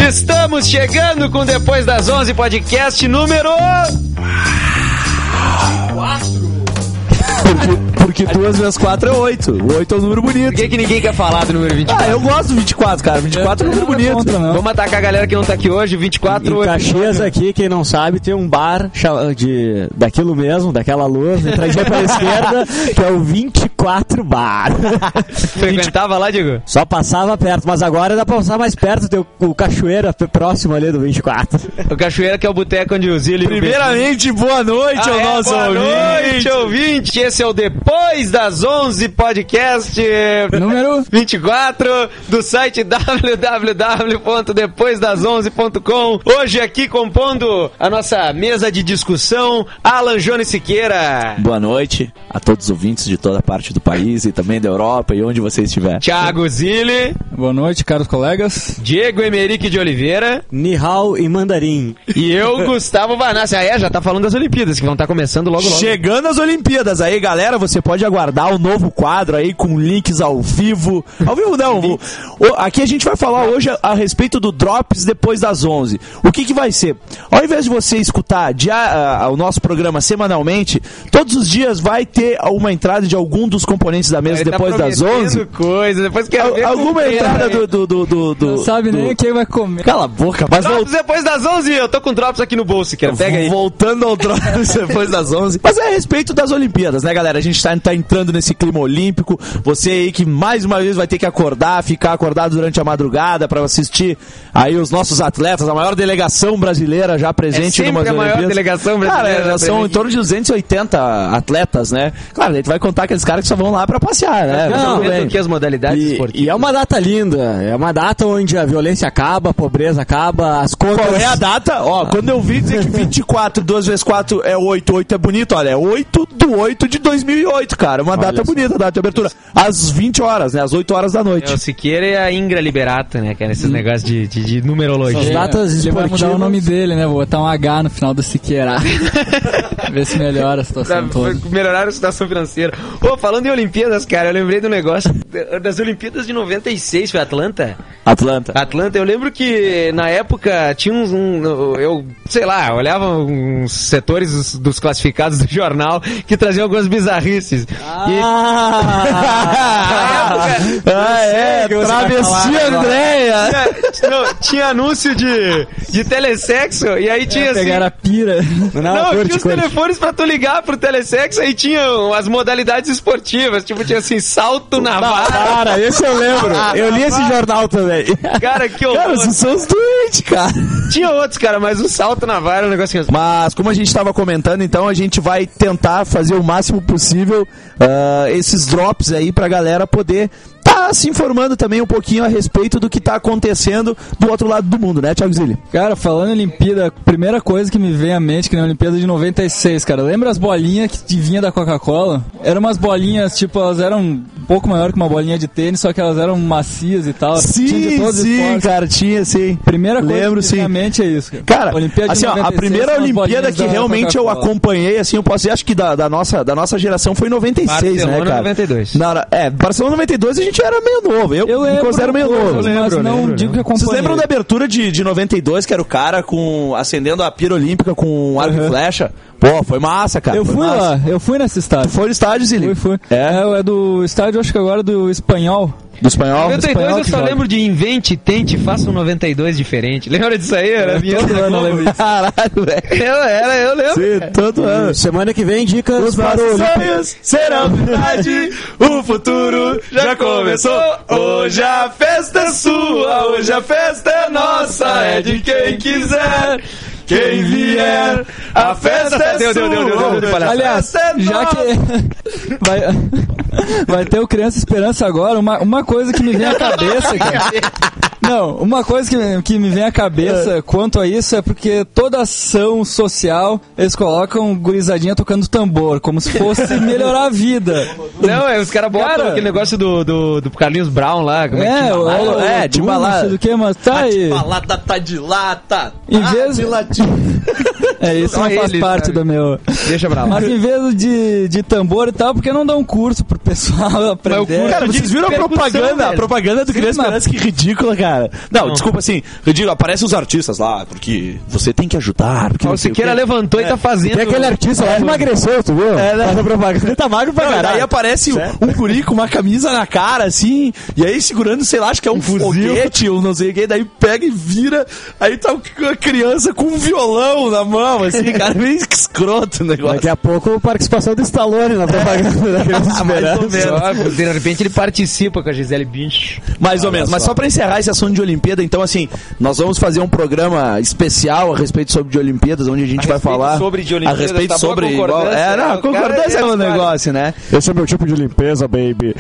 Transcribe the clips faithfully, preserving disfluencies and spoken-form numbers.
Estamos chegando com Depois das onze, podcast número... quatro. Porque, porque duas vezes quatro é oito. O oito é um número bonito. Por que, que ninguém quer falar do número vinte e quatro? Ah, eu gosto do vinte e quatro, cara. vinte e quatro é um número bonito. Contra, Vamos atacar a galera que não tá aqui hoje. vinte e quatro... Em Caxias aqui, quem não sabe, tem um bar de, daquilo mesmo, daquela luz, entradinha pela esquerda, que é o vinte e quatro Bar. Frequentava lá, Diego? Só passava perto, mas agora dá pra passar mais perto, tem o, o Cachoeira próximo ali do vinte e quatro. O Cachoeira, que é o boteco onde o Zílio... Primeiramente, boa noite ah, ao é, nosso boa ouvinte. noite, ouvinte. Esse é o Depois das onze podcast número vinte e quatro do site w w w ponto depois das onze ponto com. Hoje aqui compondo a nossa mesa de discussão, Alan Jones Siqueira. Boa noite a todos os ouvintes de toda parte do país e também da Europa e onde você estiver. Thiago Zilli. Boa noite, caros colegas. Diego Emerick de Oliveira. Nihao e Mandarim. E eu, Gustavo Vanassi. Ah, é, já tá falando das Olimpíadas, que vão estar começando logo logo. Chegando as Olimpíadas aí, galera, você pode aguardar o novo quadro aí com links ao vivo. Ao vivo não, o, o, aqui a gente vai falar hoje a, a respeito do Drops Depois das onze. O que que vai ser? Ao invés de você escutar dia, a, a, o nosso programa semanalmente, todos os dias vai ter uma entrada de algum dos componentes da mesa. Ele depois tá das onze. Coisa, depois que Al, alguma entrada do, do, do, do, do... Não sabe do, nem quem vai comer. Cala a boca. Mas Drops vol... depois das onze, eu tô com Drops aqui no bolso, que pega aí. Voltando ao Drops depois das onze. Mas é a respeito das Olimpíadas, né, galera? A gente tá, tá entrando nesse clima olímpico. Você aí que mais uma vez vai ter que acordar, ficar acordado durante a madrugada pra assistir aí os nossos atletas, a maior delegação brasileira já presente é numas a maior Olimpíadas. Delegação brasileira. Cara, já são em torno de duzentos e oitenta atletas, né? Claro, a gente vai contar aqueles caras que só vão lá pra passear, né? Não, não que as modalidades e, esportivas. E é uma data linda, é uma data onde a violência acaba, a pobreza acaba, as contas... Qual é a data? Ó, quando eu vi dizer que vinte e quatro, duas vezes quatro é oito, oito é bonito, olha, é oito do oito de dois mil e oito, cara, uma olha data só. Bonita, data de abertura, às vinte horas, né, às oito horas da noite. É o Siqueira e a Ingra Liberato, né, que é esses hum. negócios de, de, de numerologia. As datas Ele vai mudar o nome dele, né, vou botar um H no final do Siqueira. Ver se melhora a situação pra, toda. Pra melhorar a situação financeira. Ô, falando em Olimpíadas, cara, eu lembrei do negócio das Olimpíadas de noventa e seis, foi Atlanta? Atlanta. Atlanta, eu lembro que na época tinha uns, um, eu, sei lá, olhava uns setores dos, dos classificados do jornal que traziam algumas bizarrices. Ah, e... época, ah é, travesti Andréia. Tinha, não, tinha anúncio de, de telesexo e aí tinha é, assim... Pegaram a pira. Não, não curte, tinha os curte. telefones pra tu ligar pro telesexo, aí tinham as modalidades esportivas, tipo, tinha assim, salto na vara. Cara, esse eu lembro. Eu li esse jornal também. Cara, que horror. Cara, vocês são os doentes, cara. Tinha outros, cara, mas o salto na vara é um negócio assim. Mas, como a gente tava comentando, então, a gente vai tentar fazer o máximo possível uh, esses drops aí pra galera poder tá se informando também um pouquinho a respeito do que tá acontecendo do outro lado do mundo, né, Thiago Zilli? Cara, falando em Olimpíada, a primeira coisa que me vem à mente que na Olimpíada de noventa e seis, cara, lembra as bolinhas que vinha da Coca-Cola? Eram umas bolinhas, tipo, elas eram um pouco maior que uma bolinha de tênis, só que elas eram macias e tal. Sim, tinha de todos sim, esportes. cara, tinha, sim. Primeira coisa Lembro, que me vem sim. à mente é isso, cara. Cara, Olimpíada assim, ó, a primeira Olimpíada que realmente eu acompanhei, assim, eu posso dizer, acho que da, da, nossa, da nossa geração foi em noventa e seis, Barcelona, né, cara? noventa e dois. Não, é, Barcelona noventa e dois a gente era meio novo, eu, eu lembro, me considero meio novo. Eu lembro, mas não lembro, digo que acompanhei. Vocês lembram da abertura de, de noventa e dois, que era o cara com, acendendo a pira olímpica com arco uhum. e flecha? Pô, foi massa, cara. Eu foi fui massa. lá, eu fui nesse estádio. Foi no estádio, Zili? Fui, fui. É. é, é do estádio, acho que agora do Espanhol. Do Espanhol? noventa e dois espanhol eu só joga. lembro de invente, tente, faça um noventa e dois diferente. Lembra disso aí? Era minha todo ano eu lembro disso. Caralho, velho. Eu era, eu lembro. Sim, todo ano. Semana que vem, dicas Os para nossos o sonhos serão verdade. O futuro já começou. Hoje a festa é sua, hoje a festa é nossa. É de quem quiser. Quem vier, a festa é deu, sua. Deu, deu, deu, deu, deu, deu, aliás, é já que vai, vai ter o Criança Esperança agora, uma, uma coisa que me vem à cabeça, cara. Não, uma coisa que, que me vem à cabeça quanto a isso é porque toda ação social, eles colocam gurizadinha tocando tambor, como se fosse melhorar a vida. Não, é, os caras botam Cara, aquele negócio do, do, do Carlinhos Brown lá. Como é, É, que o, o, é, de o, balada. não sei do que, mas tá aí. Balada tá de lata. Em vez de latim. É, isso Só não faz eles, parte sabe? do meu... Deixa pra lá. Mas em vez de, de tambor e tal, porque não dá um curso pro pessoal aprender? Cara, vocês viram a propaganda? A propaganda do Sim, Criança mas- Esperança, que ridícula, cara. cara. Não, não, desculpa, assim, eu digo, aparecem os artistas lá, porque você tem que ajudar. Porque o Siqueira levantou é. e tá fazendo. Tem aquele artista lá, emagreceu, tu viu? É, né? Propaganda. Ele tá magro pra caralho. Aí aparece certo? um guri com uma camisa na cara, assim, e aí segurando, sei lá, acho que é um, um foguete ou não sei o que, daí pega e vira, aí tá uma criança com um violão na mão, assim, cara, meio escroto o negócio. Daqui a pouco a participação do Stallone na propaganda da Criança Esperança. De repente ele participa com a Gisele Bündchen. Mais ou menos, mas só pra encerrar esse assunto de Olimpíada, então assim, nós vamos fazer um programa especial a respeito sobre de Olimpíadas, onde a gente a vai falar sobre de Olimpíadas, a respeito tá sobre igual, é, não, concordância é um negócio, né? Esse é o meu tipo de limpeza, baby.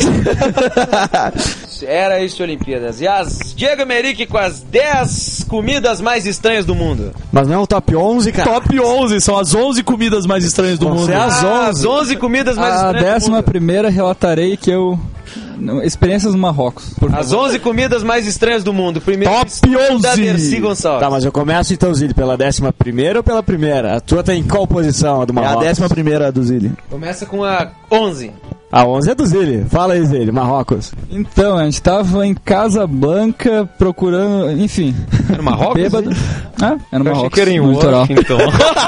Era isso, Olimpíadas. E as Diego Emerick com as dez comidas mais estranhas do mundo. Mas não é o top onze, cara. Top onze, são as onze comidas mais estranhas do mundo. É as onze. Ah, as onze comidas mais a estranhas do mundo. A décima primeira relatarei que eu... Experiências no Marrocos. As onze comidas mais estranhas do mundo. Primeiro, top onze. Da Dercy Gonçalves. Tá, mas eu começo então, Zili, pela décima primeira ou pela primeira? A tua tá em qual posição, a do Marrocos? É a décima primeira do Zili. Começa com a onze. A onze é do Zili. Fala aí, Zili, Marrocos. Então, a gente tava em Casablanca procurando, enfim. Era no Marrocos? Bêbado. Ah, era no eu Marrocos. Achei que era em no litoral. Então.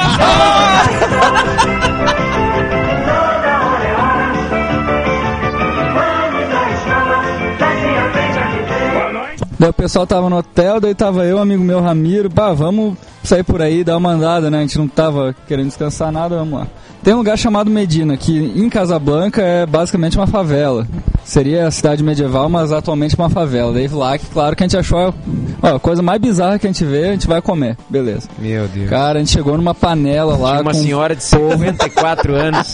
Daí o pessoal tava no hotel, daí tava eu, amigo meu Ramiro, pá, vamos sair por aí, dar uma andada, né? A gente não tava querendo descansar nada, vamos lá. Tem um lugar chamado Medina, que em Casablanca é basicamente uma favela. Seria a cidade medieval, mas atualmente uma favela. Daí lá, que claro que a gente achou, ó, a coisa mais bizarra que a gente vê, a gente vai comer. Beleza. Meu Deus. Cara, a gente chegou numa panela lá. Tinha uma com senhora de cinquenta e quatro anos.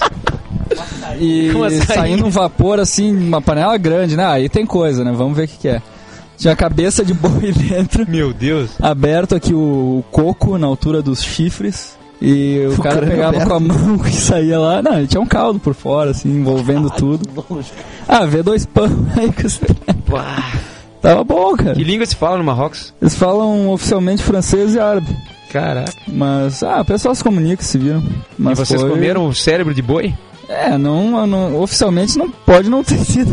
E saindo um vapor assim, uma panela grande, né? Aí tem coisa, né? Vamos ver o que, que é. Tinha a cabeça de boi dentro. Meu Deus. Aberto aqui o, o coco na altura dos chifres. E o, o cara pegava aberto. Com a mão e saía lá. Não, ele tinha um caldo por fora, assim, envolvendo ah, tudo. Ah, vê dois pães aí que você... Tava bom, cara. Que língua se fala no Marrocos? Eles falam oficialmente francês e árabe. Caraca. Mas, ah, o pessoal se comunica, se viram. Mas e vocês foi... comeram o cérebro de boi? É, não, não, oficialmente não pode não ter sido.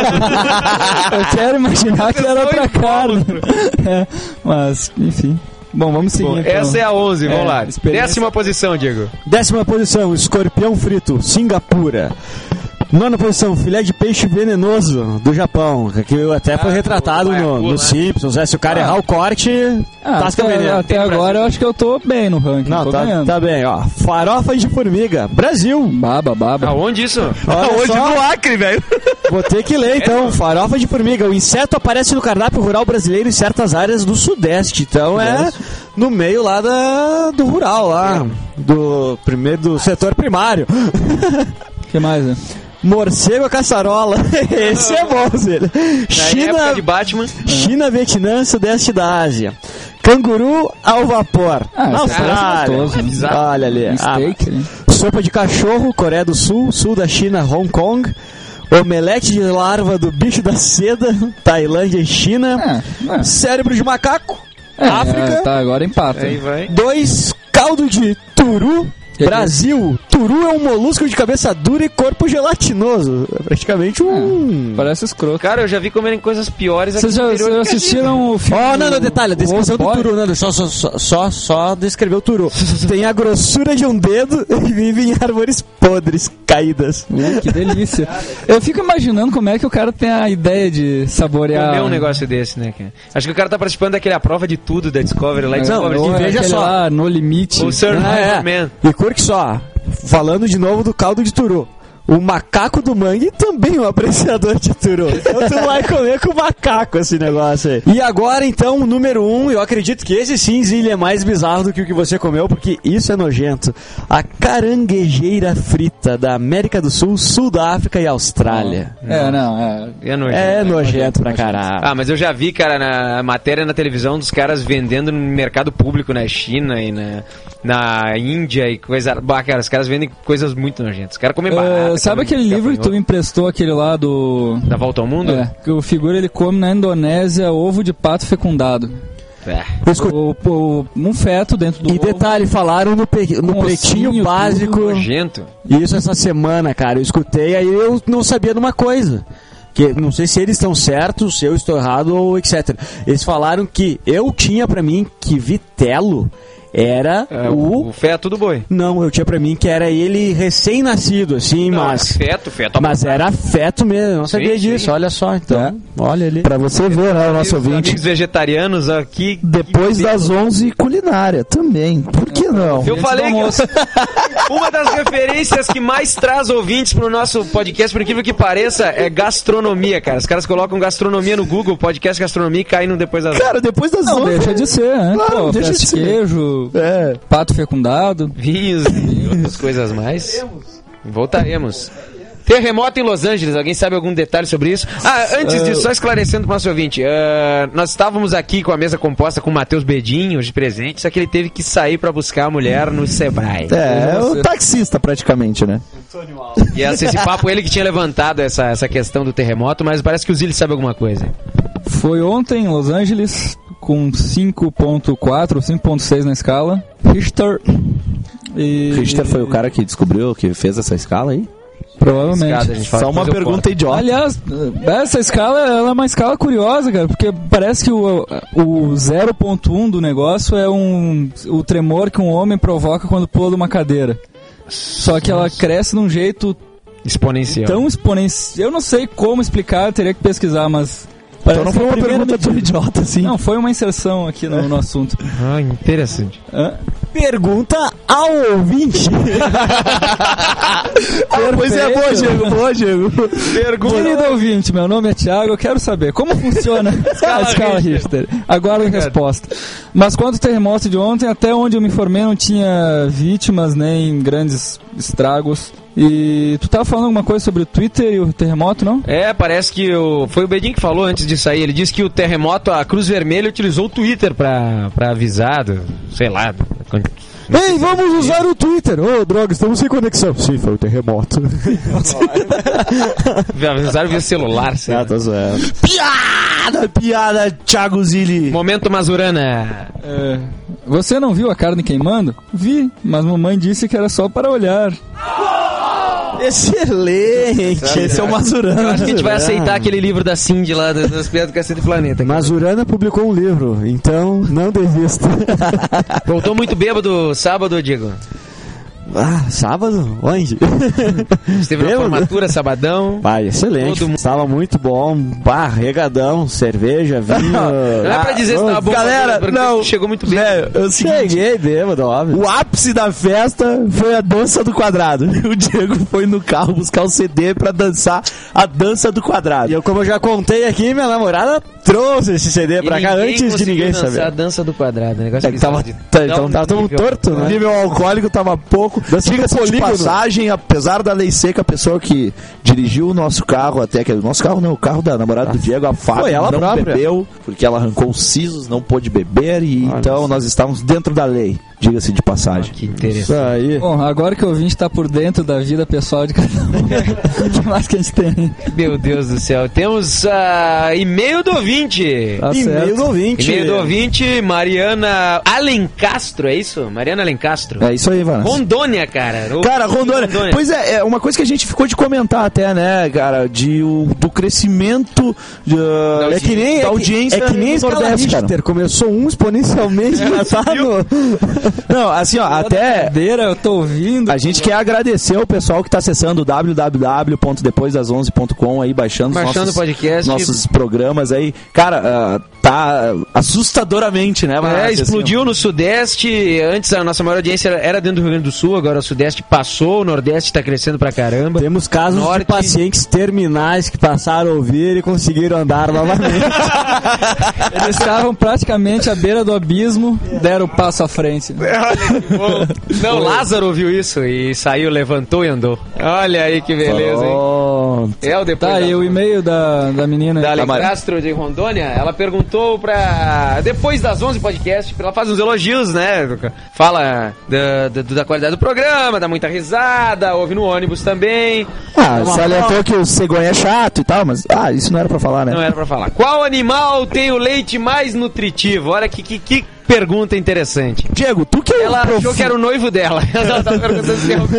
Eu quero imaginar que era pra carne. É, mas, enfim. Bom, vamos seguir. Bom, então. Essa é a onze, vamos é, lá. Experiência... Décima posição, Diego. Décima posição, escorpião frito, Singapura. Nona posição, filé de peixe venenoso do Japão, que até foi ah, retratado no, no, no Simpsons. É, se o cara ah. errar o corte, ah, tasca até, veneno. Até agora eu acho que eu tô bem no ranking. Não, tô tá, tá bem, ó. Farofa de formiga, Brasil. Baba, baba. Aonde isso? Aonde? No Acre, velho. Vou ter que ler, então. É. Farofa de formiga. O inseto aparece no cardápio rural brasileiro em certas áreas do Sudeste. Então é no meio lá da, do rural, lá. Do, primeiro, do setor primário. O que mais, né? Morcego a caçarola. Esse é bom, Zé. China, de Batman. China, Vietnã, Sudeste da Ásia. Canguru ao vapor. Ah, na Austrália. É olha ali. Um steak, né? Sopa de cachorro, Coreia do Sul, sul da China, Hong Kong. Omelete de larva do bicho da seda, Tailândia e China. É, é. Cérebro de macaco, é, África. É, tá, agora empata. Aí vai. Dois, caldo de turu. Brasil, turu é um molusco de cabeça dura e corpo gelatinoso. É praticamente um... É, parece escroto. Cara, eu já vi comerem coisas piores aqui. Vocês já, já assistiram o filme? Oh, não, não, detalhe, a descrição do turu, não, só, só, só, só, só descreveu o turu. Tem a grossura de um dedo e vive em árvores podres, caídas. Uh, que delícia. Eu fico imaginando como é que o cara tem a ideia de saborear... Comer um negócio desse, né, cara? Acho que o cara tá participando daquele A Prova de Tudo da Discovery lá. Não, Discovery, não, e veja só. Lá, No Limite. O Survivor ah, é. Man. E curte só, falando de novo do caldo de turu. O macaco do mangue também é um apreciador de turu. Então tu vai comer com o macaco esse negócio aí. E agora então, o número um, eu acredito que esse sim, Zilli, é mais bizarro do que o que você comeu, porque isso é nojento. A caranguejeira frita da América do Sul, Sul da África e Austrália. Não. É, não, é... É nojento. É nojento pra caralho. Ah, mas eu já vi, cara, na matéria na televisão dos caras vendendo no mercado público na China e na, na Índia e coisa... Bah, cara, os caras vendem coisas muito nojentas. Os caras comem barato. Uh, sabe aquele livro que tu me emprestou, aquele lá do... Da Volta ao Mundo? É, que o figura ele come na Indonésia ovo de pato fecundado. É. O, o, um feto dentro do E ovo. detalhe, falaram no, pe... no um pretinho ossinho, básico. Nojento. Isso essa semana, cara. Eu escutei, aí eu não sabia de uma coisa. que não sei se eles estão certos, se eu estou errado ou etcétera. Eles falaram que eu tinha pra mim que Vitelo era É, o... o feto do boi. Não, eu tinha pra mim que era ele recém-nascido, assim, Não, mas... feto, feto. Mas era feto mesmo, eu não sabia Sim, disso, sim. olha só, então, É. olha ali. Pra você ver, né, o nosso Os ouvinte. amigos vegetarianos aqui. Depois das onze, culinária também. Por que não? Eu Antes falei do almoço. que uma das referências que mais traz ouvintes pro nosso podcast, por incrível que pareça, é gastronomia, cara. Os caras colocam gastronomia no Google, podcast gastronomia e caem no depois das Cara, depois das Não, onze... deixa de ser, né? Claro, Pô, deixa peça de de ser. queijo, É. pato fecundado. vinhos e outras coisas mais. Voltaremos. Terremoto em Los Angeles, alguém sabe algum detalhe sobre isso? Ah, antes disso, só esclarecendo pro nosso ouvinte, ah, nós estávamos aqui com a mesa composta com o Matheus Bedinho de presente, só que ele teve que sair pra buscar a mulher no Sebrae. É, o taxista praticamente, né? E esse, esse papo, ele que tinha levantado essa, essa questão do terremoto, mas parece que o Zili sabe alguma coisa. Foi ontem em Los Angeles, com cinco ponto quatro ou cinco ponto seis na escala. Richter. E... Richter foi o cara que descobriu, que fez essa escala aí? Provavelmente. Escada, a gente fala Só que uma fazer o pergunta corte. idiota. Aliás, essa escala ela é uma escala curiosa, cara, porque parece que o, o zero ponto um do negócio é um, o tremor que um homem provoca quando pula de uma cadeira. Só que ela cresce de um jeito Exponencial. tão exponencial. Eu não sei como explicar, eu teria que pesquisar, mas. Então não foi uma primeira pergunta tão medida. idiota assim. Não, foi uma inserção aqui no, no assunto. Ah, interessante. Hã? Pergunta ao ouvinte. Ah, pois é, boa, Diego, boa, Diego. Querido ouvinte, meu nome é Thiago, eu quero saber como funciona a escala Richter. Agora a resposta. Mas quanto ao terremoto de ontem, até onde eu me informei não tinha vítimas nem grandes estragos. E tu tava falando alguma coisa sobre o Twitter e o terremoto, não? É, parece que o, foi o Bedin que falou antes de sair. Ele disse que o terremoto, a Cruz Vermelha utilizou o Twitter pra, pra avisar, do, sei lá. Do, Ei, vamos usar o Twitter. Ô, oh, droga, estamos sem conexão. Sim, foi o terremoto. avisaram via celular, sei lá. Ah, tá zoando. Piada, piada, Thiago Zilli. Momento Mazurana. É. Você não viu a carne queimando? Vi, mas mamãe disse que era só para olhar. Excelente. Esse é o Eu Mazurana. acho que a gente vai aceitar aquele livro da Cindy lá, das das piadas do Cacete Planeta. Mazurana publicou um livro, então não desista. Voltou muito bêbado sábado, Diego. Ah, sábado? Onde? Esteve na Bêbado? formatura, sabadão. Vai, excelente. Todo mundo- Estava muito bom. Bah, regadão, cerveja, vinho. Não é pra dizer se tava bom, galera, porque não. chegou muito bêbado. É, é o seguinte, Cheguei bêbado, óbvio. o ápice da festa foi a dança do quadrado. O Diego foi no carro buscar o C D pra dançar a dança do quadrado. E eu, como eu já contei aqui, minha namorada trouxe esse C D E pra cá ninguém antes de conseguiu ninguém dançar saber. a dança do quadrado. Um negócio É que tava, bizarro de- tá, Dá então um tava todo nível. torto, O né? nível alcoólico tava pouco. Dança Diga-se do de polígono. passagem, apesar da lei seca, a pessoa que dirigiu o nosso carro até que o nosso carro não, o carro da namorada do Diego, a Fábio, Foi ela não própria. bebeu, porque ela arrancou os sisos, não pôde beber e Olha então só. nós estávamos dentro da lei, diga-se de passagem. Que interessante. Isso aí. Bom, agora que o ouvinte tá por dentro da vida pessoal de cada um, o que mais que a gente tem? Meu Deus do céu. Temos ah, e-mail do ouvinte. Tá E-mail certo. do ouvinte. E-mail do ouvinte, Mariana Alencastro, é isso? Mariana Alencastro. É isso aí, Vanessa. Rondônia, cara. O- Cara, Rondônia. Pois é, é uma coisa que a gente ficou de comentar até, né, cara, de, o, do crescimento de, uh, Da É que nem, da é que, audiência é que nem a no escala Nordeste, cara. Richter. Começou um exponencialmente já tá no... Não, assim, ó, até Cadeira, eu tô ouvindo. a gente quer agradecer o pessoal que tá acessando w w w ponto depois das onze ponto com aí, baixando, os Baixando nossos, o podcast. nossos programas aí. Cara, ah, tá assustadoramente, né? É, Vanessa, explodiu no Sudeste. Antes a nossa maior audiência era dentro do Rio Grande do Sul, agora o Sudeste passou, o Nordeste tá crescendo pra caramba. Temos casos Norte- de pacientes terminais que passaram a ouvir e conseguiram andar novamente. Eles estavam praticamente à beira do abismo, deram o passo à frente. Olha que bom. Não, Lázaro ouviu isso e saiu, levantou e andou. Olha aí que beleza, hein? Oh, É o depois Tá, da- e o e-mail da, da menina? da aí? Alencastro de Rondônia, ela perguntou pra... Depois das onze podcast, ela faz uns elogios, né? Fala da, da, da qualidade do programa, dá muita risada, ouve no ônibus também. Ah, salientou que o cegonha é chato e tal, mas ah, isso não era pra falar, né? Não era pra falar. Qual animal tem o leite mais nutritivo? Olha que, que, que pergunta interessante. Diego, tu que é Ela um achou profundo... que era o noivo dela. Ela tá perguntando se tem algum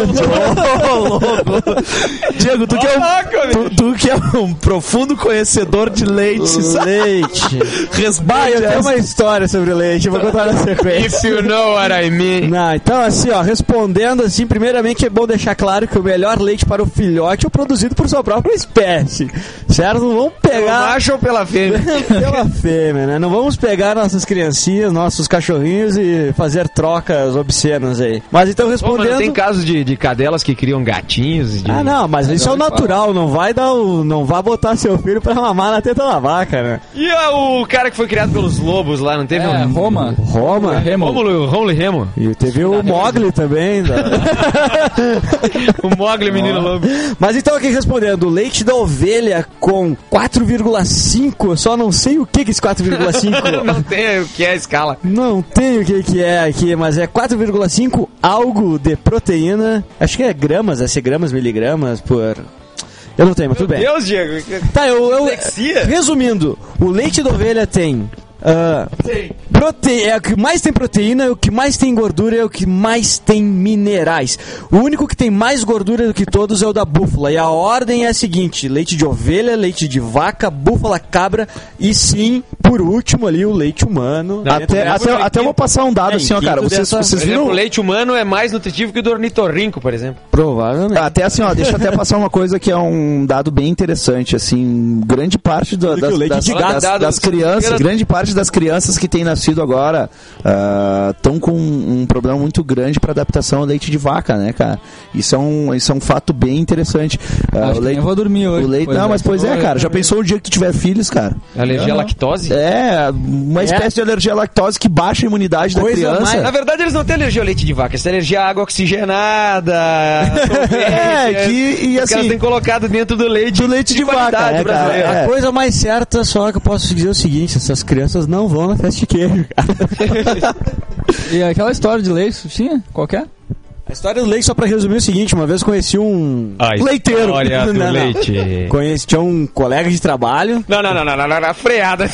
Diego, tu que, é um, Caraca, tu, tu que é um profundo conhecedor de leite. sabe? Leite. Resbate Eu tenho essa. uma história sobre leite, eu vou contar na sequência. If you know what I mean. Não, então assim, ó, respondendo assim, primeiramente é bom deixar claro que o melhor leite para o filhote é o produzido por sua própria espécie, certo? Não vamos Pelo pegar macho ou pela fêmea? pela fêmea, né? Não vamos pegar nossas criancinhas, nossos cachorrinhos e fazer trocas obscenas aí. Mas então Pô, mas respondendo... não tem casos de, de cadelas que criam gatinhos? De... Ah, não, mas isso é o natural, não vai dar o... não vai botar seu filho pra mamar na teta da vaca, né? E ah, o cara que foi criado pelos lobos lá, não teve É, um... Roma. Roma. Remo. Rômulo, Rômulo e Remo. E teve o Mogli também. Da... O Mogli, menino lobo. Mas então aqui respondendo, o leite da ovelha com quatro vírgula cinco, eu só não sei o que que é esse quatro vírgula cinco. Não tem o que é a escala. Não tem o que que é aqui, mas é quatro vírgula cinco algo de proteína. Acho que é gramas, deve ser gramas, miligramas por... Eu não tenho, mas tudo bem. Deus, Diego. Tá, eu, eu Dislexia? resumindo, o leite da ovelha tem ah, prote... é o que mais tem proteína, é o que mais tem gordura, é o que mais tem minerais. O único que tem mais gordura do que todos é o da búfala. E a ordem é a seguinte: leite de ovelha, leite de vaca, búfala, cabra e sim, por último ali, o leite humano. Não, Dentro Até, dessa- até, até eu vou passar um dado É, assim, ó, quinto cara. Vocês, dessa- vocês Por exemplo, viram? o leite humano é mais nutritivo que o do ornitorrinco, por exemplo. Provavelmente. Até assim, ó, deixa eu até passar uma coisa que é um dado bem interessante, assim, grande parte da- que das, o leite das, de das- gato- das crianças, grande parte das crianças que têm nascido agora estão com um problema muito grande para adaptação ao leite de vaca, né, cara? Isso é um, isso é um fato bem interessante. Ah, Acho o que leite, nem vou dormir hoje. o leite, Pois não, é. mas pois é, cara. Já pensou o dia que tu tiver filhos, cara? Alergia à lactose? É, uma espécie de alergia à lactose que baixa a imunidade Coisa da criança. mais- Na verdade, eles não têm alergia ao leite de vaca, eles têm alergia à água oxigenada. É, que- e Os caras assim- têm colocado dentro do leite, Do leite de vaca, qualidade né, cara? brasileira. É. A coisa mais certa só que eu posso dizer é o seguinte: essas crianças não vão na festa de queijo, cara. E aquela história de leite, tinha? Qualquer? A história do leite, só pra resumir, é o seguinte: uma vez conheci um A leiteiro. história do Não, não. leite. Conheci, tinha um colega de trabalho. Não, não, não, não, não, não, não, freada.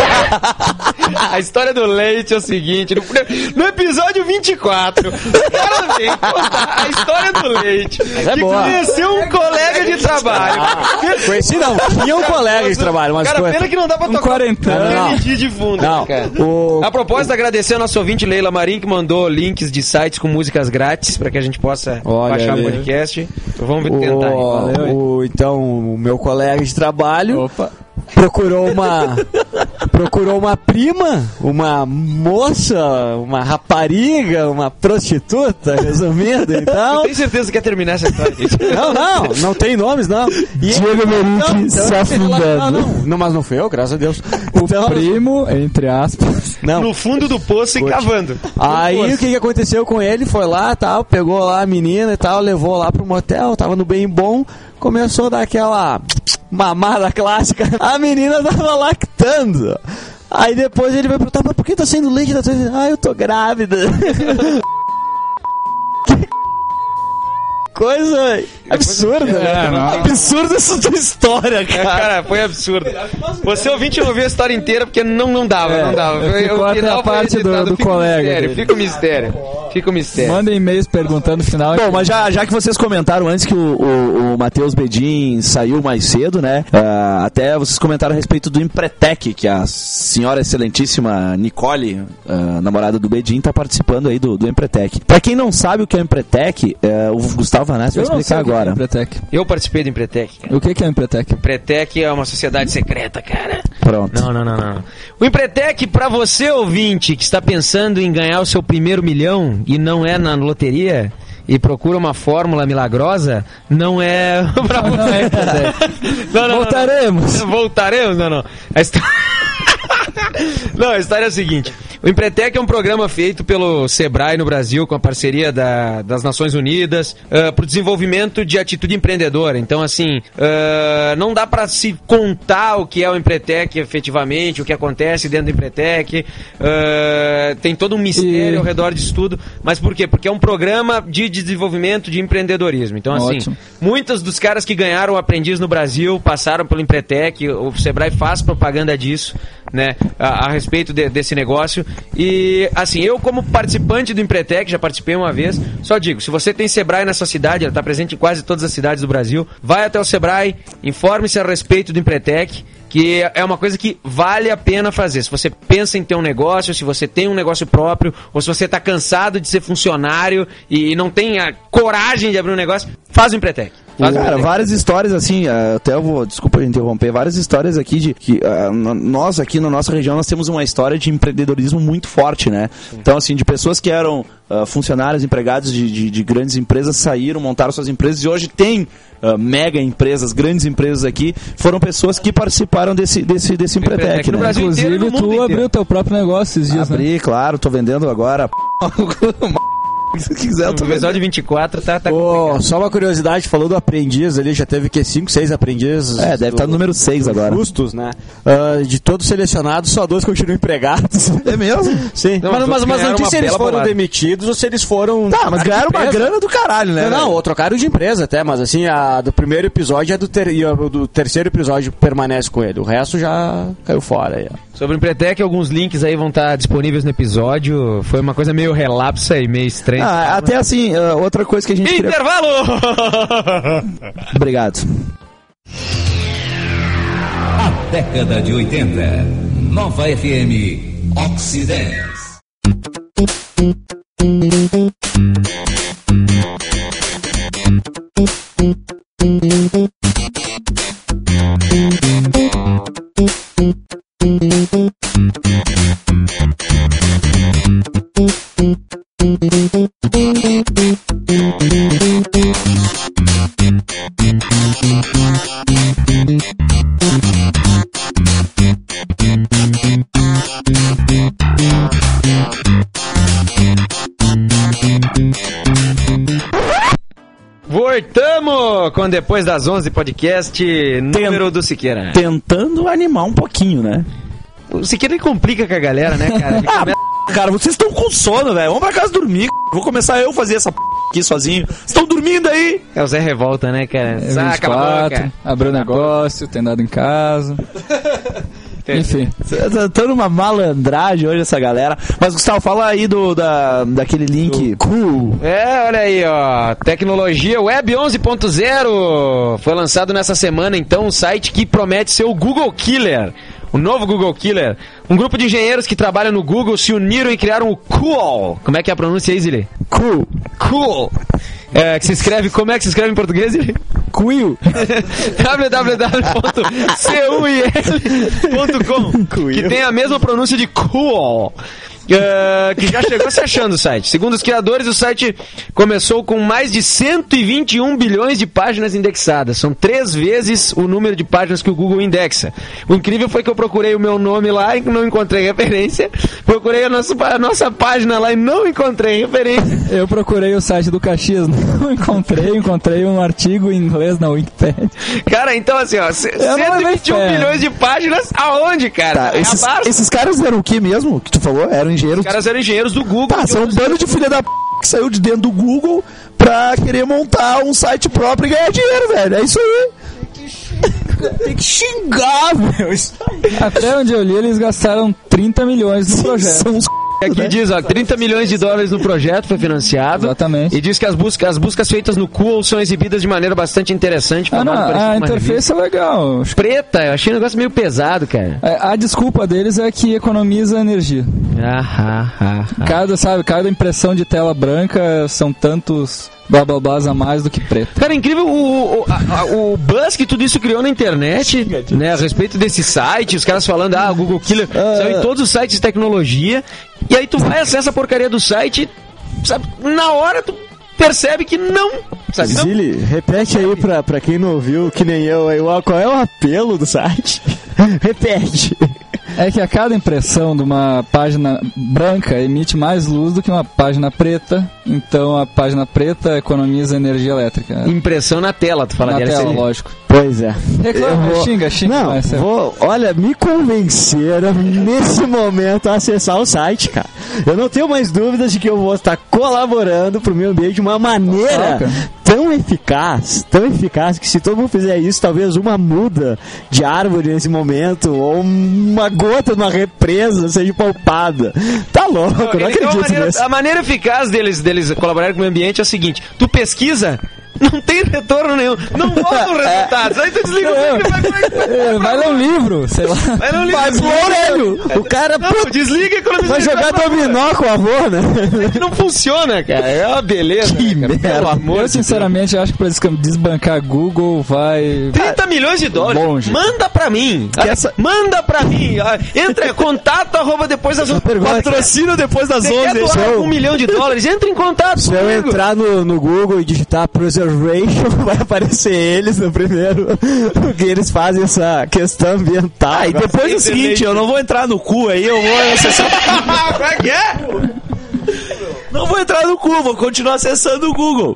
A história do leite é o seguinte, no, no episódio vinte e quatro, o cara vem contar a história do leite, é que boa. conheceu um colega de trabalho. Conheci não, tinha um colega de trabalho, mas Cara, foi- pena que não dá pra Um tocar quarentão. Não, não. de fundo, Não, né, cara? o- A propósito, agradecer ao nosso ouvinte Leila Marim, que mandou links de sites com músicas grátis pra que a gente possa Olha baixar o ali. podcast. Então vamos tentar. aí. o, o- então, o meu colega de trabalho Opa. procurou uma procurou uma prima, uma moça, uma rapariga, uma prostituta, resumindo, então. Tem certeza que quer terminar essa história? gente? Não, não, não tem nomes, não. E Diego Merick se Não, afundando. não, não, mas não foi eu, graças a Deus. Então, Primo, entre aspas. não. No fundo do poço e cavando. Aí No o poço. que, que aconteceu com ele? Foi lá, tal, pegou lá a menina e tal, levou lá pro motel, tava no bem bom, começou a dar aquela mamada clássica. A menina tava lactando. Aí depois ele vai perguntar, mas por que tá saindo leite da tua... Ah, eu tô grávida. Que coisa absurda, né? É, não. Absurda essa tua história, É, cara. cara, foi absurdo. Você ouvinte não ouviu a história inteira porque não, não dava, É, não dava. ficou O até final a foi parte do- editado, do fica um colega mistério, dele. Fica o mistério. Fica o mistério. Manda e-mails perguntando no final. Bom, mas já, já que vocês comentaram antes que o, o, o Matheus Bedin saiu mais cedo, né? ah, até vocês comentaram a respeito do Empretec, que a senhora excelentíssima Nicole, ah, namorada do Bedin, tá participando aí do, do Empretec. Pra quem não sabe o que é o Empretec, eh, o Gustavo Vanassi vai Eu não sei explicar o que agora. é Empretec. Eu participei do Empretec, cara. O que que é Empretec? Empretec é uma sociedade secreta, cara. Pronto. Não, não, não, não. O Empretec, pra você, ouvinte, que está pensando em ganhar o seu primeiro milhão e não é na loteria e procura uma fórmula milagrosa, não é pra você. Não é Empretec. Não, não, não, Voltaremos. não. Voltaremos? Não, não. A história... Não, a história é a seguinte. O Empretec é um programa feito pelo Sebrae no Brasil, com a parceria da- das Nações Unidas, para o desenvolvimento de atitude empreendedora. Então, assim, ah, não dá para se contar o que é o Empretec efetivamente, o que acontece dentro do Empretec. Ah, tem todo um mistério E- ao redor disso tudo. Mas por quê? Porque é um programa de desenvolvimento de empreendedorismo. Então, assim, Ótimo. muitos dos caras que ganharam o Aprendiz no Brasil passaram pelo Empretec, o Sebrae faz propaganda disso. né, a, a respeito de, desse negócio. E, assim, eu como participante do Empretec, já participei uma vez, só digo, se você tem Sebrae na sua cidade, ela está presente em quase todas as cidades do Brasil, vai até o Sebrae, informe-se a respeito do Empretec, que é uma coisa que vale a pena fazer. Se você pensa em ter um negócio, se você tem um negócio próprio, ou se você está cansado de ser funcionário e não tem a coragem de abrir um negócio, faz o Empretec. Faz Cara, várias histórias assim, até eu vou, desculpa interromper, várias histórias aqui de que uh, nós aqui na nossa região nós temos uma história de empreendedorismo muito forte, né? Sim. Então assim, de pessoas que eram uh, funcionários, empregados de, de, de grandes empresas, saíram, montaram suas empresas e hoje tem uh, mega empresas, grandes empresas aqui, foram pessoas que participaram desse, desse, desse Empretec, né? No Brasil Inclusive inteiro, no tu abriu inteiro. Teu próprio negócio esses dias, Abri, né? Claro, tô vendendo agora. Se quiser, eu tô o episódio vinte e quatro tá, tá oh, só uma curiosidade, falou do aprendiz ali, já teve que cinco, seis aprendizes. É, deve estar no número seis agora. Justos, né? Uh, de todos selecionados, só dois continuam empregados. É mesmo? Sim. Não, mas mas, mas não disse se eles foram bolada. demitidos ou se eles foram... Tá, mas ganharam uma grana do caralho, né? Não, não, ou trocaram de empresa até, mas assim, a do primeiro episódio é do, ter, e a do terceiro episódio permanece com ele. O resto já caiu fora aí, ó. Sobre o Empretec, alguns links aí vão estar disponíveis no episódio. Foi uma coisa meio relapsa e meio estranha. Ah, até assim, uh, outra coisa que a gente Intervalo! Queria... Obrigado. A década de oitenta. Nova F M Oxidez. Voltamos com Depois das onze podcast número do Siqueira. Tentando animar um pouquinho, né? O Siqueira complica com a galera, né, cara? Ele começa... Cara, vocês estão com sono, velho. Vamos pra casa dormir. Vou começar eu a fazer essa p aqui sozinho. Vocês estão dormindo aí? É o Zé Revolta, né, cara? É Saca a boca. Abriu negócio, tem dado em casa. Enfim. Tá numa malandragem hoje essa galera. Mas, Gustavo, fala aí do, da, daquele link cool. É, olha aí, ó. Tecnologia Web onze ponto zero. Foi lançado nessa semana, então, um site que promete ser o Google Killer. O novo Google Killer. Um grupo de engenheiros que trabalham no Google se uniram e criaram o Cool. Como é que é a pronúncia aí, Zilê? Cool. Cool. É, que se escreve, como é que se escreve em português, Zilê? Cool. w w w ponto cool ponto com que tem a mesma pronúncia de cool. Uh, que já chegou se achando o site. Segundo os criadores, o site começou com mais de cento e vinte e um bilhões de páginas indexadas. São três vezes o número de páginas que o Google indexa. O incrível foi que eu procurei o meu nome lá e não encontrei referência. Procurei a nossa, a nossa página lá e não encontrei referência. Eu procurei o site do Caxias, não encontrei. Encontrei um artigo em inglês na Wikipedia. Cara, então assim, ó, cento e vinte e um bilhões de páginas aonde, cara? Tá, esses, esses caras eram o que mesmo que tu falou? Eram engenheiros. Os caras eram engenheiros do Google. Tá, são um bando de filha da p que saiu de dentro do Google pra querer montar um site próprio e ganhar dinheiro, velho. É isso aí. Tem que xingar, meu. Até onde eu li, eles gastaram trinta milhões no projeto. São os Aqui né? diz, ó, trinta milhões de dólares no projeto foi financiado. Exatamente. E diz que as buscas, as buscas feitas no Cool são exibidas de maneira bastante interessante. Ah, não, a interface é legal. Preta, eu achei um negócio meio pesado, cara. A, a desculpa deles é que economiza energia. Ah, ah, ah, ah. Cada, sabe, cada impressão de tela branca são tantos blá blá blá a mais do que preto. Cara, é incrível o, o, a, o buzz que tudo isso criou na internet, né, a respeito desse site, os caras falando, ah, o Google Killer uh... saiu em todos os sites de tecnologia, e aí tu vai acessar a porcaria do site, sabe, na hora tu percebe que não, sabe? Zili, repete aí pra, pra quem não ouviu, que nem eu, aí, qual é o apelo do site? Repete. É que a cada impressão de uma página branca emite mais luz do que uma página preta, então a página preta economiza energia elétrica. Impressão na tela, tu fala na dela. tela, lógico. Pois é. Reclama, Eu vou- xinga, xinga. Não, mas é- vou, olha, me convenceram nesse momento a acessar o site, cara. Eu não tenho mais dúvidas de que eu vou estar colaborando pro meio ambiente de uma maneira Total, tão eficaz, tão eficaz, que se todo mundo fizer isso, talvez uma muda de árvore nesse momento, ou uma gota numa represa seja poupada. Tá louco, eu não Então, a, acredito maneira, nisso. a maneira eficaz deles, deles colaborarem com o meio ambiente é o seguinte: tu pesquisa, não tem retorno nenhum, não mostra os resultados, aí tu desliga o É. vídeo e vai conectar. É, vai ler um livro, sei lá. Vai no livro. Vai pro Aurélio! O cara Não, pô, desliga e economiza. vai jogar dominó com o avô, né? Não funciona, cara. É uma beleza. Que né, cara? Pelo amor Eu, de sinceramente, acho que pra descam- desbancar Google vai... trinta milhões de dólares. Longe. Manda pra mim. essa- Manda pra mim. Ah, Entra, é contato, arroba depois das Patrocínio depois das Você quer onze. doar eu- um milhão de dólares? Entra em contato Se eu comigo. entrar no, no Google e digitar preservation, vai aparecer eles no primeiro. Porque eles fazem essa questão ambiental. Ah, e depois é o seguinte, eu não vou entrar no cu aí, eu vou acessar... Como é que é? Não vou entrar no cu, vou continuar acessando o Google.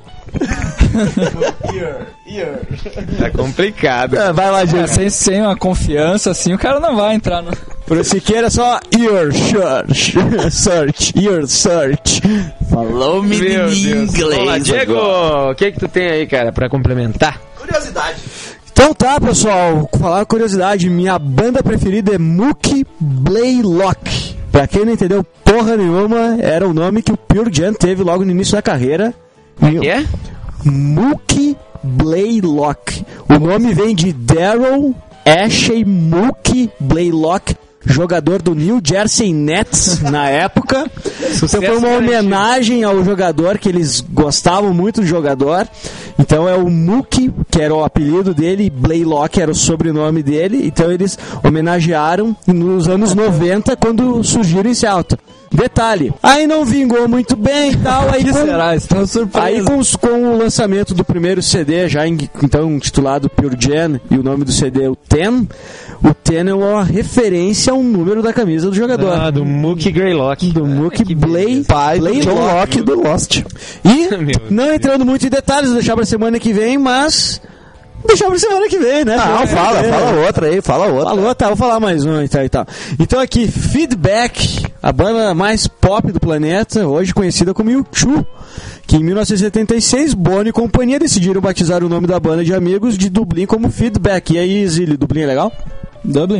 Tá complicado. Ah, vai lá, É, gente. sem, sem uma confiança, assim, o cara não vai entrar no... Pro Siqueira é só ear search. Search. Ear search. Falou, Meu menino Deus. Vamos lá, Diego, o que que tu tem aí, cara, pra complementar? Curiosidade. Então tá, pessoal. Falar uma curiosidade. Minha banda preferida é Mookie Blaylock. Pra quem não entendeu porra nenhuma, era o nome que o Pure Jam teve logo no início da carreira. Que é? Mookie Blaylock. O nome vem de Daryl Ashley Mookie Blaylock, jogador do New Jersey Nets na época. Então foi uma garantido. homenagem ao jogador, que eles gostavam muito do jogador. Então é o Mookie, que era o apelido dele, e Blaylock era o sobrenome dele. Então eles homenagearam nos anos noventa, quando surgiram em Seattle. Detalhe, aí não vingou muito bem e tal. Aí que com- será? Estou Aí surpreso. com, os- com o lançamento do primeiro C D, já em- então intitulado Pure Jam, e o nome do C D é o Ten, o Ten é uma referência ao número da camisa do jogador. Ah, do Mookie Greylock. do Mookie Blay, Pai do John Locke do Lost. E, Meu não entrando muito em detalhes, vou deixar pra semana que vem, mas... Deixar pra semana que vem, né? Não, fala, É. fala outra aí, fala outra. Falou, tá, vou falar mais um e tal e tal. Então aqui, Feedback, a banda mais pop do planeta, hoje conhecida como U dois, que em mil novecentos e setenta e seis, Bono e companhia decidiram batizar o nome da banda de amigos de Dublin como Feedback. E aí, Zílio, Dublin é legal? Dublin?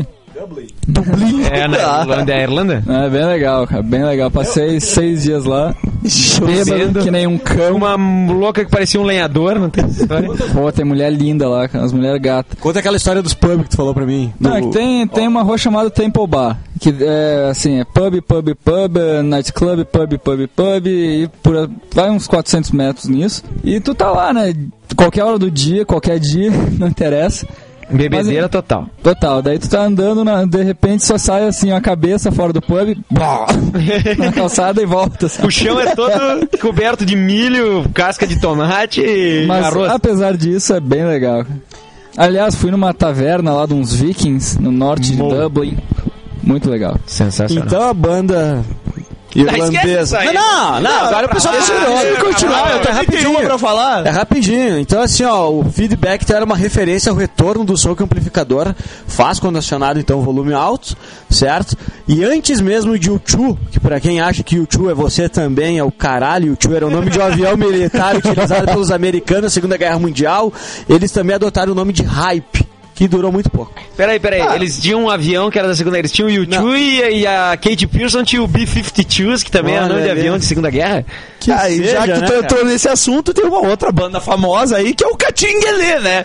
É na Irlanda, é a Irlanda? É bem legal, cara, bem legal. Passei seis dias lá, bêbado, que nem um cão. Uma louca que parecia um lenhador, não tem essa história? Pô, tem mulher linda lá, cara, as mulheres gatas. Conta aquela história dos pubs que tu falou pra mim. Não, é Do- que tem, tem uma rua chamada Temple Bar, que é assim, é pub, pub, pub, é nightclub, pub, pub, pub, e por, vai uns quatrocentos metros nisso. E tu tá lá, né, qualquer hora do dia, qualquer dia, não interessa. Bebedeira total. Total, daí tu tá andando, na- de repente só sai assim a cabeça fora do pub, blá, na calçada e volta. Sabe? O chão é todo coberto de milho, casca de tomate e Mas arroz. apesar disso é bem legal. Aliás, fui numa taverna lá de uns vikings no norte de Mo- Dublin. Muito legal. Sensacional. Então a banda esquece isso irlandesa... aí. Não, não, agora o pessoal Ah, continuou. deixa eu Deixa eu continuar, falar, eu tô eu rapidinho. pra falar? É rapidinho. Então, assim, ó, o feedback então, era uma referência ao retorno do som que o amplificador faz quando acionado, então, volume alto, certo? E antes mesmo de U dois, que pra quem acha que U dois é você também, é o caralho, U dois era o nome de um avião militar utilizado pelos americanos na Segunda Guerra Mundial, eles também adotaram o nome de Hype, que durou muito pouco. Peraí, peraí, eles tinham um avião que era da Segunda Guerra, eles tinham o U dois e, e a Kate Pearson tinha o B cinquenta e dois, que também é Olha nome de ali. avião de Segunda Guerra. Que Ah, e já seja, que né, tu cara? entrou nesse assunto, tem uma outra banda famosa aí que é o Catinguelê, né?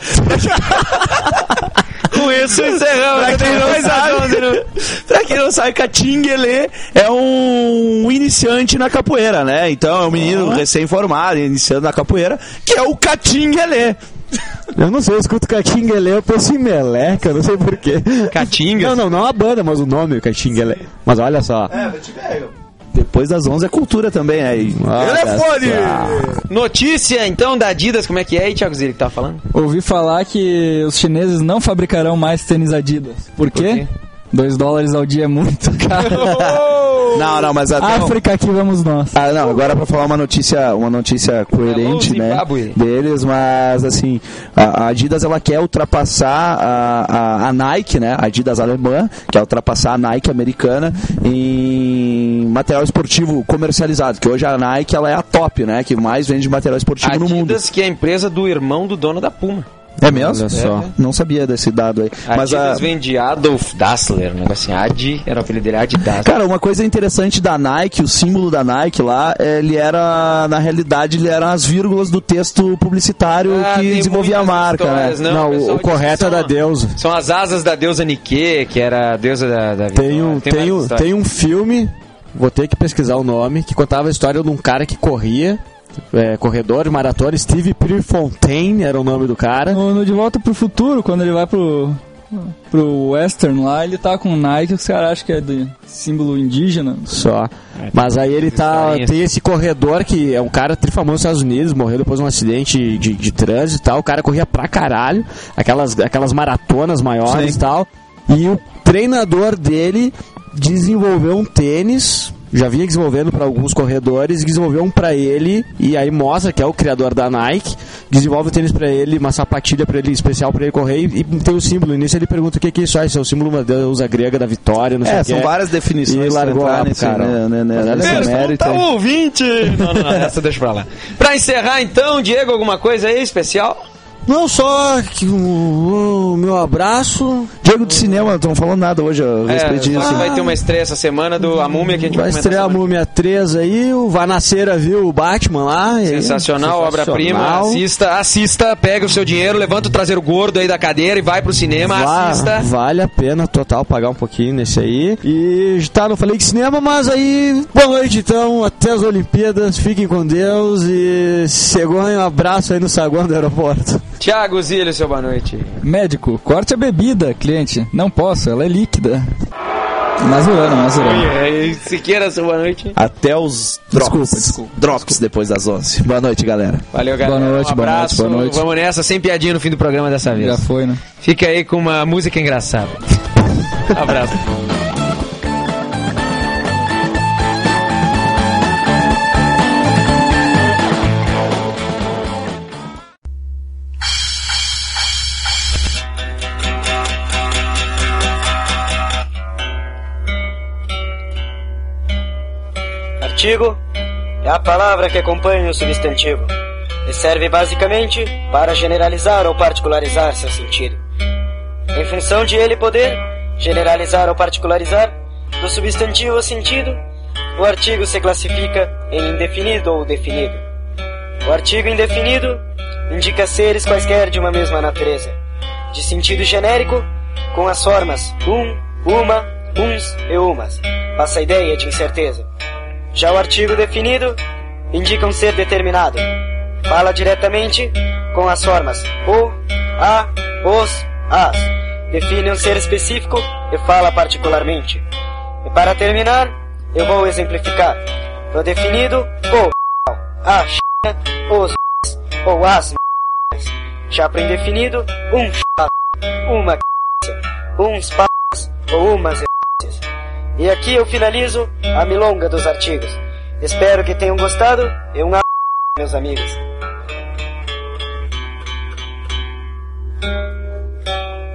Com isso, encerramos. Pra quem não sabe, pra quem não sabe, Catinguelê é um iniciante na capoeira, né? Então é um menino recém-formado, iniciando na capoeira, que é o Catinguelê. Eu não sei, eu escuto Catinguelê, eu penso em Meleca, eu não sei porquê. Catinga? Não, não, não a banda, mas o nome, Catinguelê. Mas olha só. É, mas te pego. Depois das onze é cultura também, né? E... Olha Telefone! só. Notícia, então, da Adidas, como é que é aí, Thiago Zilli, que tava falando? Ouvi falar que os chineses não fabricarão mais tênis Adidas. Por quê? quê? Dois dólares ao dia é muito caro. Não, não, mas até... África, aqui vamos nós. Ah, não, agora pra falar uma notícia, uma notícia coerente, Alô, né, Zimbábue. deles, mas assim, a a Adidas, ela quer ultrapassar a, a, a Nike, né, a Adidas alemã, quer ultrapassar a Nike americana em material esportivo comercializado, que hoje a Nike, ela é a top, né, que mais vende material esportivo no mundo. Adidas, que é a empresa do irmão do dono da Puma. É mesmo? Olha só. É, não sabia desse dado aí. Mas Adidas a... vem de Adolf Dassler, um negócio assim. Adi, era o apelido dele, Adidas. Cara, uma coisa interessante da Nike, o símbolo da Nike lá, ele era, na realidade, ele eram as vírgulas do texto publicitário Ah, que tem desenvolvia a muitas marca, histórias, né? Não, Não, o o, pessoal o correto disse é que da são- deusa. São as asas da deusa Nike, que era a deusa da, da Tem vitória. um, tem, várias um, histórias. tem um filme, vou ter que pesquisar o nome, que contava a história de um cara que corria, é, corredor de maratona, Steve Prefontaine era o nome do cara. No, no De Volta pro Futuro, quando ele vai pro, pro Western lá, ele tá com o Nike, que os caras acham que é de símbolo indígena. Só. Mas aí ele tá. historinhas. Tem esse corredor que é um cara trifamoso nos Estados Unidos, morreu depois de um acidente de, de trânsito e tal. O cara corria pra caralho, aquelas, aquelas maratonas maiores Sim. e tal. E o treinador dele desenvolveu um tênis. Já vinha desenvolvendo para alguns corredores, desenvolveu um para ele e aí mostra que é o criador da Nike, desenvolve o tênis para ele, uma sapatilha para ele especial para ele correr e, e tem o símbolo. E nisso ele pergunta o que, que é isso? Ah, isso é o símbolo da deusa grega da vitória, não sei É, o que. são várias definições. E largou pra entrar lá pro nesse, cara. né, né, né, Mas olha nesse só, Eles não mérito tá aí. ouvinte! Não, não, não, essa deixa pra lá. Pra encerrar então, Diego, alguma coisa aí especial? Não, só que o, o meu abraço. Diego do cinema, não estão falando nada hoje a respeito É, só disso. que vai ter uma estreia essa semana do A Múmia que a gente vai, Vai estrear a comentar sobre. Múmia três aí, o Vanaceira viu o Batman lá. e- Sensacional, obra-prima. sensacional. Assista, assista, pega o seu dinheiro, levanta o traseiro gordo aí da cadeira e vai pro cinema, Va- assista. Vale a pena total pagar um pouquinho nesse aí. E tá, não falei de cinema, mas aí, boa noite então, até as Olimpíadas, fiquem com Deus e cegonha, um abraço aí no saguão do aeroporto. Tiago Zílio, seu boa noite. Médico, corte a bebida, cliente. Não posso, ela é líquida. Mazurana, Mazurana. Oi, Siqueira, seu boa noite. Até os drops. Desculpa, desculpa. Drops depois das onze. Boa noite, galera. Valeu, galera. Boa noite, um boa abraço. noite, boa noite. Vamos nessa, sem piadinha no fim do programa dessa vez. Já foi, né? Fica aí com uma música engraçada. Abraço. Artigo é a palavra que acompanha o substantivo e serve basicamente para generalizar ou particularizar seu sentido. Em função de ele poder generalizar ou particularizar do substantivo ou sentido, o artigo se classifica em indefinido ou definido. O artigo indefinido indica seres quaisquer de uma mesma natureza, de sentido genérico, com as formas um, uma, uns e umas. Passa a ideia de incerteza. Já o artigo definido indica um ser determinado. Fala diretamente com as formas o, a, os, as. Define um ser específico e fala particularmente. E para terminar, eu vou exemplificar. No definido, o, a, os, ou as. Já para indefinido, um, uma, uns, ou umas. E aqui eu finalizo a milonga dos artigos. Espero que tenham gostado e um abraço, meus amigos.